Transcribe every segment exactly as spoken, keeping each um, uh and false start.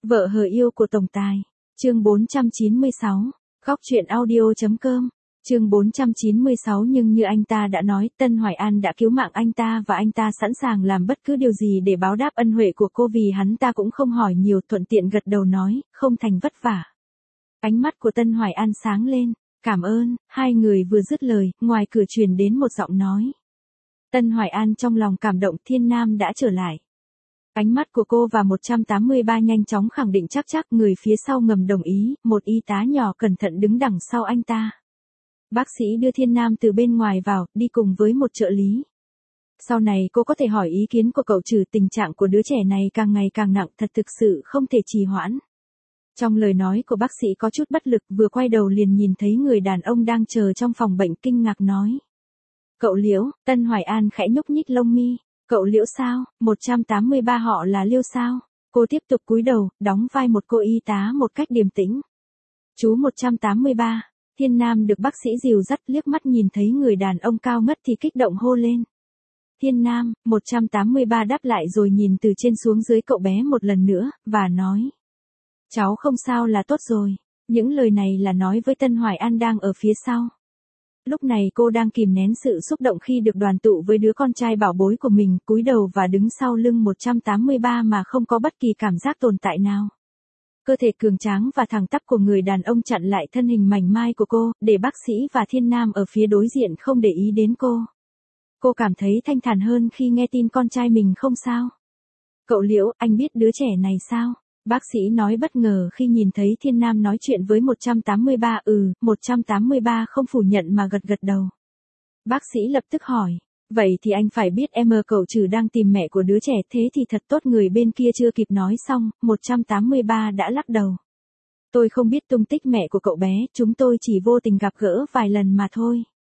Vợ hờ yêu của tổng tài. Chương bốn trăm chín mươi sáu. Góc truyện audio.com. Chương bốn trăm chín mươi sáu. Nhưng như anh ta đã nói, Tân Hoài An đã cứu mạng anh ta và anh ta sẵn sàng làm bất cứ điều gì để báo đáp ân huệ của cô, vì hắn ta cũng không hỏi nhiều, thuận tiện gật đầu nói, không thành vất vả. Ánh mắt của Tân Hoài An sáng lên. Cảm ơn. Hai người vừa dứt lời, ngoài cửa truyền đến một giọng nói. Tân Hoài An trong lòng cảm động, Thiên Nam đã trở lại. Ánh mắt của cô và một trăm tám mươi ba nhanh chóng khẳng định chắc chắc, người phía sau ngầm đồng ý, một y tá nhỏ cẩn thận đứng đằng sau anh ta. Bác sĩ đưa Thiên Nam từ bên ngoài vào, đi cùng với một trợ lý. Sau này cô có thể hỏi ý kiến của cậu trừ, tình trạng của đứa trẻ này càng ngày càng nặng, thật thực sự không thể trì hoãn. Trong lời nói của bác sĩ có chút bất lực, vừa quay đầu liền nhìn thấy người đàn ông đang chờ trong phòng bệnh, kinh ngạc nói. Cậu Liễu. Tân Hoài An khẽ nhúc nhích lông mi. Cậu Liễu sao? một trăm tám mươi ba họ là Liêu sao? Cô tiếp tục cúi đầu, đóng vai một cô y tá một cách điềm tĩnh. Chú một trăm tám mươi ba. Thiên Nam được bác sĩ dìu dắt, liếc mắt nhìn thấy người đàn ông cao ngất thì kích động hô lên. Thiên Nam. một trăm tám mươi ba đáp lại rồi nhìn từ trên xuống dưới cậu bé một lần nữa, và nói. Cháu không sao là tốt rồi. Những lời này là nói với Tân Hoài An đang ở phía sau. Lúc này cô đang kìm nén sự xúc động khi được đoàn tụ với đứa con trai bảo bối của mình, cúi đầu và đứng sau lưng một trăm tám mươi ba mà không có bất kỳ cảm giác tồn tại nào. Cơ thể cường tráng và thẳng tắp của người đàn ông chặn lại thân hình mảnh mai của cô, để bác sĩ và Thiên Nam ở phía đối diện không để ý đến cô. Cô cảm thấy thanh thản hơn khi nghe tin con trai mình không sao. Cậu Liễu, anh biết đứa trẻ này sao? Bác sĩ nói bất ngờ khi nhìn thấy Thiên Nam nói chuyện với một trăm tám mươi ba. Ừ, một trăm tám mươi ba không phủ nhận mà gật gật đầu. Bác sĩ lập tức hỏi. Vậy thì anh phải biết em ơ, cậu trừ đang tìm mẹ của đứa trẻ, thế thì thật tốt. Người bên kia chưa kịp nói xong, một trăm tám mươi ba đã lắc đầu. Tôi không biết tung tích mẹ của cậu bé, chúng tôi chỉ vô tình gặp gỡ vài lần mà thôi.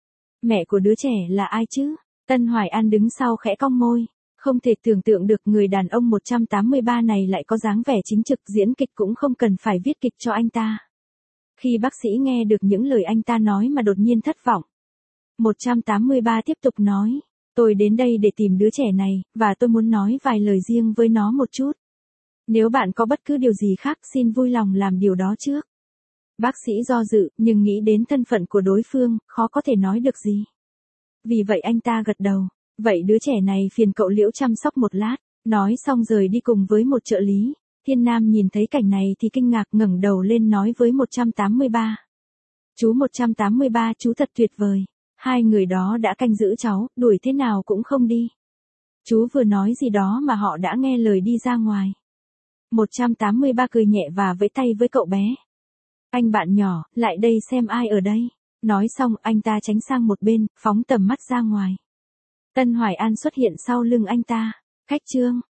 Mẹ của đứa trẻ là ai chứ? Tân Hoài An đứng sau khẽ cong môi. Không thể tưởng tượng được người đàn ông một trăm tám mươi ba này lại có dáng vẻ chính trực, diễn kịch cũng không cần phải viết kịch cho anh ta. Khi bác sĩ nghe được những lời anh ta nói mà đột nhiên thất vọng. một trăm tám mươi ba tiếp tục nói, tôi đến đây để tìm đứa trẻ này, và tôi muốn nói vài lời riêng với nó một chút. Nếu bạn có bất cứ điều gì khác, xin vui lòng làm điều đó trước. Bác sĩ do dự, nhưng nghĩ đến thân phận của đối phương, khó có thể nói được gì. Vì vậy anh ta gật đầu. Vậy đứa trẻ này phiền cậu Liễu chăm sóc một lát, nói xong rời đi cùng với một trợ lý. Thiên Nam nhìn thấy cảnh này thì kinh ngạc, ngẩng đầu lên nói với một trăm tám mươi ba. Chú một trăm tám mươi ba, chú thật tuyệt vời. Hai người đó đã canh giữ cháu, đuổi thế nào cũng không đi. Chú vừa nói gì đó mà họ đã nghe lời đi ra ngoài. một trăm tám mươi ba cười nhẹ và vẫy tay với cậu bé. Anh bạn nhỏ, lại đây xem ai ở đây. Nói xong anh ta tránh sang một bên, phóng tầm mắt ra ngoài. Tân Hoài An xuất hiện sau lưng anh ta. Khách trương.